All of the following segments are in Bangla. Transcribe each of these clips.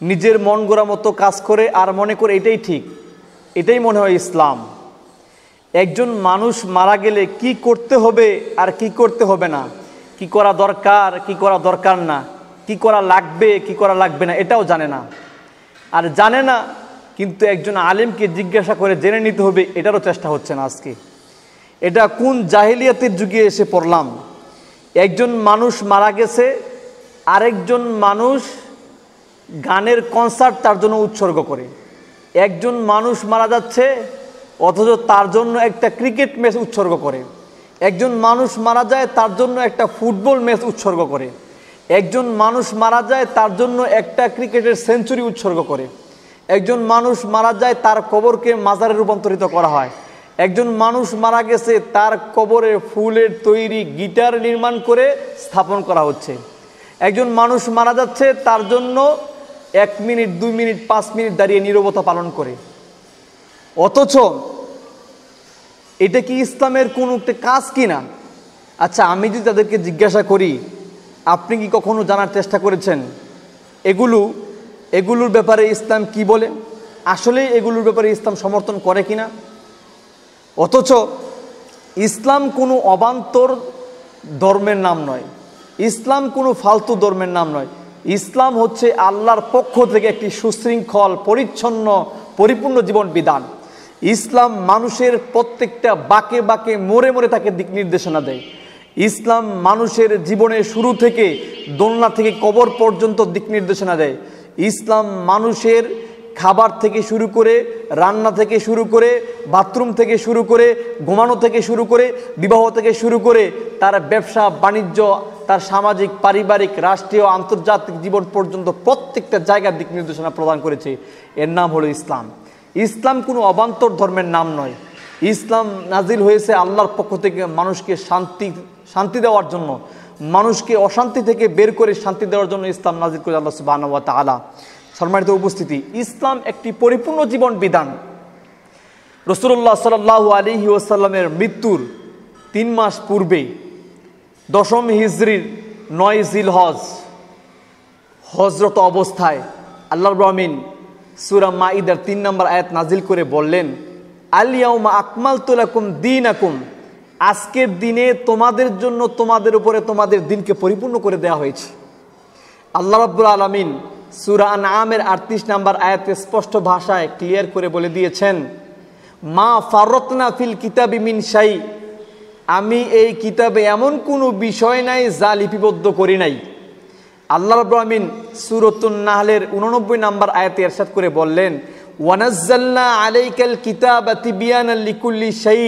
নিজের মন গড়া মতো কাজ করে আর মনে করে এটাই ঠিক, এটাই মনে হয় ইসলাম। একজন মানুষ মারা গেলে কি করতে হবে আর কি করতে হবে না, কি করা দরকার কি করা দরকার না, কি করা লাগবে কি করা লাগবে না, এটাও জানে না। আর জানে না কিন্তু একজন আলেমকে জিজ্ঞাসা করে জেনে নিতে হবে, এটারও চেষ্টা হচ্ছে না আজকে। এটা কোন জাহিলিয়াতের যুগে এসে পড়লাম। একজন মানুষ মারা গেছে, আরেকজন মানুষ গানের কনসার্ট তার জন্য উৎসর্গ করে। একজন মানুষ মারা যাচ্ছে অথচ তার জন্য একটা ক্রিকেট ম্যাচ উৎসর্গ করে। একজন মানুষ মারা যায় তার জন্য একটা ফুটবল ম্যাচ উৎসর্গ করে। একজন মানুষ মারা যায় তার জন্য একটা ক্রিকেটের সেঞ্চুরি উৎসর্গ করে। একজন মানুষ মারা যায় তার কবরকে মাজারে রূপান্তরিত করা হয়। একজন মানুষ মারা গেছে তার কবরে ফুলের তৈরি গিটার নির্মাণ করে স্থাপন করা হচ্ছে। একজন মানুষ মারা যাচ্ছে তার জন্য 1 মিনিট 2 মিনিট 5 মিনিট দাঁড়িয়ে নীরবতা পালন করে। অথচ এটা কি ইসলামের কোনো একটা কাজ কিনা? আচ্ছা, আমি যদি তাদেরকে জিজ্ঞাসা করি আপনি কি কখনো জানার চেষ্টা করেছেন এগুলোর ব্যাপারে ইসলাম কি বলে, আসলে এগুলোর ব্যাপারে ইসলাম সমর্থন করে কিনা? অথচ ইসলাম কোনো অবান্তর ধর্মের নাম নয়, ইসলাম কোনো ফালতু ধর্মের নাম নয়। ইসলাম হচ্ছে আল্লাহর পক্ষ থেকে একটি সুশৃঙ্খল পরিচ্ছন্ন পরিপূর্ণ জীবন বিধান। ইসলাম মানুষের প্রত্যেকটা বাঁকে বাঁকে মোড়ে মোড়ে তাকে দিক নির্দেশনা দেয়। ইসলাম মানুষের জীবনের শুরু থেকে দোলনা থেকে কবর পর্যন্ত দিক নির্দেশনা দেয়। ইসলাম মানুষের খাবার থেকে শুরু করে, রান্না থেকে শুরু করে, বাথরুম থেকে শুরু করে, ঘুমানো থেকে শুরু করে, বিবাহ থেকে শুরু করে, তার ব্যবসা বাণিজ্য, তার সামাজিক পারিবারিক রাষ্ট্রীয় আন্তর্জাতিক জীবন পর্যন্ত প্রত্যেকটা জায়গার দিক নির্দেশনা প্রদান করেছে। এর নাম হলো ইসলাম। ইসলাম কোনো অবান্তর ধর্মের নাম নয়। ইসলাম নাজিল হয়েছে আল্লাহর পক্ষ থেকে মানুষকে শান্তি দেওয়ার জন্য, মানুষকে অশান্তি থেকে বের করে শান্তি দেওয়ার জন্য ইসলাম নাজিল করে আল্লাহ সুবহানাহু ওয়া তাআলা। সম্মানিত উপস্থিতি, ইসলাম একটি পরিপূর্ণ জীবন বিধান। রাসূলুল্লাহ সাল্লাল্লাহু আলাইহি ওয়াসাল্লামের মৃত্যুর 3 মাস পূর্বে 10ম হিজরির 9 জিলহজ হজরত অবস্থায় আল্লাহ রাব্বুল আমিন সূরা মাইদার 3 নম্বর আয়াত নাজিল করে বললেন, আল ইয়াউমা আকমালতু লাকুম দীনাকুম, আজকের দিনে তোমাদের জন্য তোমাদের উপরে তোমাদের দিনকে পরিপূর্ণ করে দেওয়া হয়েছে। আল্লাহ রাব্বুল আলামিন সূরা আনআমের 38 নম্বর আয়াতে স্পষ্ট ভাষায় ক্লিয়ার করে বলে দিয়েছেন, মা ফাররাতনা ফিল কিতাবি মিন শাই, আমি এই কিতাবে এমন কোনো বিষয় নাই যা লিপিবদ্ধ করি নাই। আল্লাহ রাব্বুল আমিন সূরাতুন নাহলের 89 নম্বর আয়াতে ইরশাদ করে বললেন, ওয়ানাজ্জালনা আলাইকাল কিতাবা তিবিয়ানাল লিকুল্লি শাই,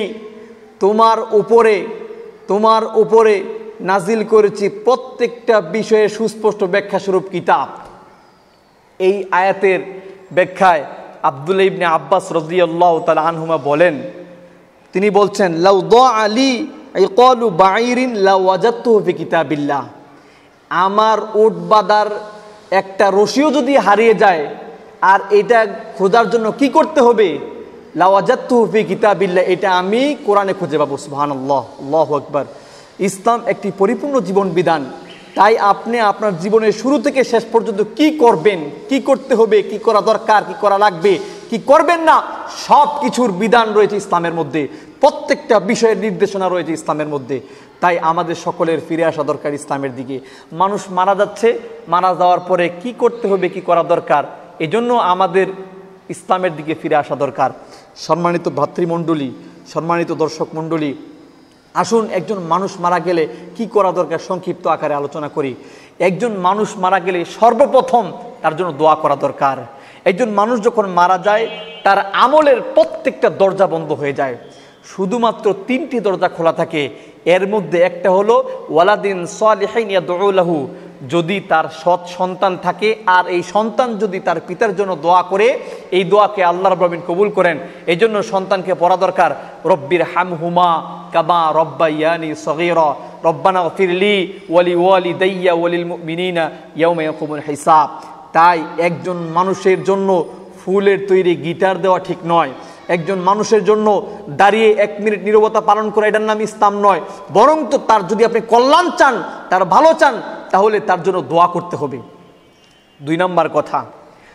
তোমার উপরে নাজিল করেছি প্রত্যেকটা বিষয়ে সুস্পষ্ট ব্যাখ্যা স্বরূপ কিতাব। এই আয়াতের ব্যাখ্যায় আব্দুল্লাহ ইবনে আব্বাস রাদিয়াল্লাহু তাআলা আনহুমা বলেন, তিনি বলছেন, লাউ দাআলি ইকালু বাঈরিন লা ওয়াজাদতুহু ফি কিতাবিল্লাহ, আমার উট বাঁধার একটা রশিও যদি হারিয়ে যায় আর এটা খোঁজার জন্য কি করতে হবে, লা ওয়াজাদতুহু ফি কিতাবিল্লাহ, এটা আমি কোরআনে খুঁজে পাবো। সুবহানাল্লাহ, আল্লাহু আকবার। ইসলাম একটি পরিপূর্ণ জীবন বিধান। তাই আপনি আপনার জীবনের শুরু থেকে শেষ পর্যন্ত কি করবেন, কি করতে হবে, কি করা দরকার, কি করা লাগবে, কি করবেন না, সব কিছুর বিধান রয়েছে ইসলামের মধ্যে। প্রত্যেকটা বিষয়ের নির্দেশনা রয়েছে ইসলামের মধ্যে। তাই আমাদের সকলের ফিরে আসা দরকার ইসলামের দিকে। মানুষ মারা যাচ্ছে, মারা যাওয়ার পরে কি করতে হবে, কি করা দরকার, এজন্য আমাদের ইসলামের দিকে ফিরে আসা দরকার। সম্মানিত ভাতৃমণ্ডলী, সম্মানিত দর্শক মণ্ডলী, আসুন একজন মানুষ মারা গেলে কি করা দরকার সংক্ষিপ্ত আকারে আলোচনা করি। একজন মানুষ মারা গেলে সর্বপ্রথম তার জন্য দোয়া করা দরকার। একজন মানুষ যখন মারা যায় তার আমলের প্রত্যেকটা দরজা বন্ধ হয়ে যায়, শুধুমাত্র 3টি দরজা খোলা থাকে। এর মধ্যে একটা হলো ওয়ালাদিন সালিহিন ইয়াদউ লাহু, যদি তার সৎ সন্তান থাকে আর এই সন্তান যদি তার পিতার জন্য দোয়া করে, এই দোয়াকে আল্লাহ রাব্বুল আমিন কবুল করেন। এই জন্য সন্তানকে পড়া দরকার, রব্বির হামহুমা কামা রব্বায়ানি সগীরা, রব্বানা গফিরলি ওয়ালি ওয়ালিদাইয়া ওয়ালিল মুমিনিনা ইয়াউমা ইয়াকুমুল হিসাব। তাই একজন মানুষের জন্য ফুলের তৈরি গিটার দেওয়া ঠিক নয়। একজন মানুষের জন্য দাঁড়িয়ে 1 মিনিট নীরবতা পালন করা, এটার নাম ইসলাম নয়। বরং তো তার যদি আপনি কল্যাণ চান, তার ভালো চান, তাহলে তার জন্য দোয়া করতে হবে। 2 নম্বর কথা,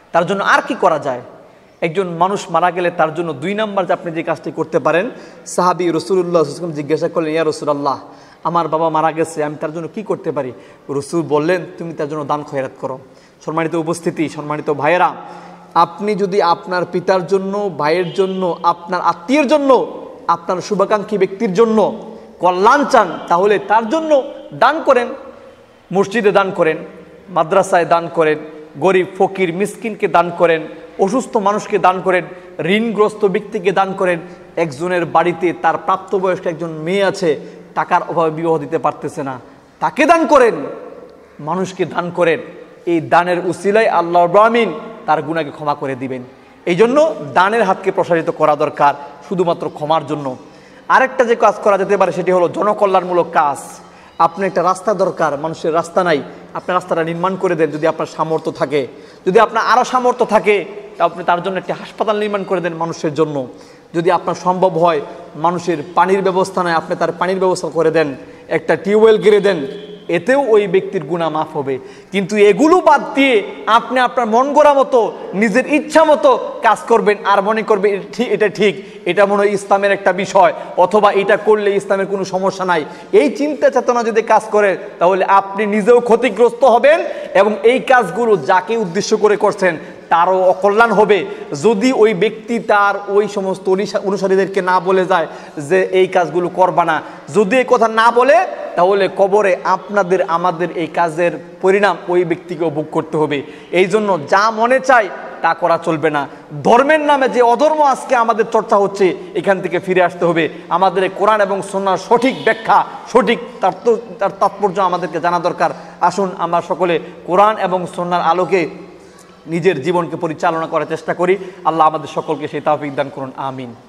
তার জন্য আর কি করা যায়? একজন মানুষ মারা গেলে তার জন্য 2 নাম্বার যে আপনি যে কাজটি করতে পারেন, সাহাবী রাসূলুল্লাহ সাল্লাল্লাহু আলাইহি ওয়াসাল্লাম জিজ্ঞাসা করলেন, ইয়া রাসূলুল্লাহ, আমার বাবা মারা গেছে, আমি তার জন্য কি করতে পারি? রাসূল বললেন, তুমি তার জন্য দান খয়রাত করো। সম্মানিত উপস্থিতি, সম্মানিত ভাইয়েরা, আপনি যদি আপনার পিতার জন্য, ভাইয়ের জন্য, আপনার আত্মীয়ের জন্য, আপনার শুভাকাঙ্ক্ষী ব্যক্তির জন্য কল্যাণ চান, তাহলে তার জন্য দান করেন। মসজিদে দান করেন, মাদ্রাসায় দান করেন, গরিব ফকির মিসকিনকে দান করেন, অসুস্থ মানুষকে দান করেন, ঋণগ্রস্ত ব্যক্তিকে দান করেন। একজনের বাড়িতে তার প্রাপ্তবয়স্ক একজন মেয়ে আছে, টাকার অভাবে বিবাহ দিতে পারতেছে না, তাকে দান করেন, মানুষকে দান করেন। এই দানের উসিলায় আল্লাহ রাব্বুল আমিন তার গুনাহকে ক্ষমা করে দিবেন। এই জন্য দানের হাতকে প্রসারিত করা দরকার, শুধুমাত্র ক্ষমার জন্য। আরেকটা যে কাজ করা যেতে পারে সেটি হলো জনকল্যাণমূলক কাজ। আপনার একটা রাস্তা দরকার, মানুষের রাস্তা নাই, আপনি রাস্তাটা নির্মাণ করে দেন যদি আপনার সামর্থ্য থাকে। যদি আপনার আরও সামর্থ্য থাকে, আপনি তার জন্য একটি হাসপাতাল নির্মাণ করে দেন মানুষের জন্য। যদি আপনার সম্ভব হয়, মানুষের পানির ব্যবস্থা নয়, আপনি তার পানির ব্যবস্থা করে দেন, একটা টিউবওয়েল গেড়ে দেন, এতেও ওই ব্যক্তির গুনাহ মাফ হবে। কিন্তু এগুলো বাদ দিয়ে আপনি আপনার মন গড়া মতো, নিজের ইচ্ছা মতো কাজ করবেন আর মনে করবেন এটা ঠিক, এটা মনে হয় ইসলামের একটা বিষয়, অথবা এটা করলে ইসলামের কোনো সমস্যা নাই, এই চিন্তা চেতনা যদি কাজ করে, তাহলে আপনি নিজেও ক্ষতিগ্রস্ত হবেন এবং এই কাজগুলো যাকে উদ্দেশ্য করে করছেন তারও অকল্যাণ হবে। যদি ওই ব্যক্তি তার ওই সমস্ত অনুসারীদেরকে না বলে যায় যে এই কাজগুলো করবা না, যদি এই কথা না বলে, তাহলে কবরে আপনাদের আমাদের এই কাজের পরিণাম ওই ব্যক্তিকেও ভোগ করতে হবে। এই জন্য যা মনে চায় তা করা চলবে না। ধর্মের নামে যে অধর্ম আজকে আমাদের চর্চা হচ্ছে, এখান থেকে ফিরে আসতে হবে। আমাদের কোরআন এবং সুন্নাহর সঠিক ব্যাখ্যা, সঠিক তার তাৎপর্য আমাদেরকে জানা দরকার। আসুন আমরা সকলে কোরআন এবং সুন্নাহর আলোকে নিজের জীবনকে পরিচালনা করার চেষ্টা করি। আল্লাহ আমাদের সকলকে সেই তৌফিক দান করুন, আমিন।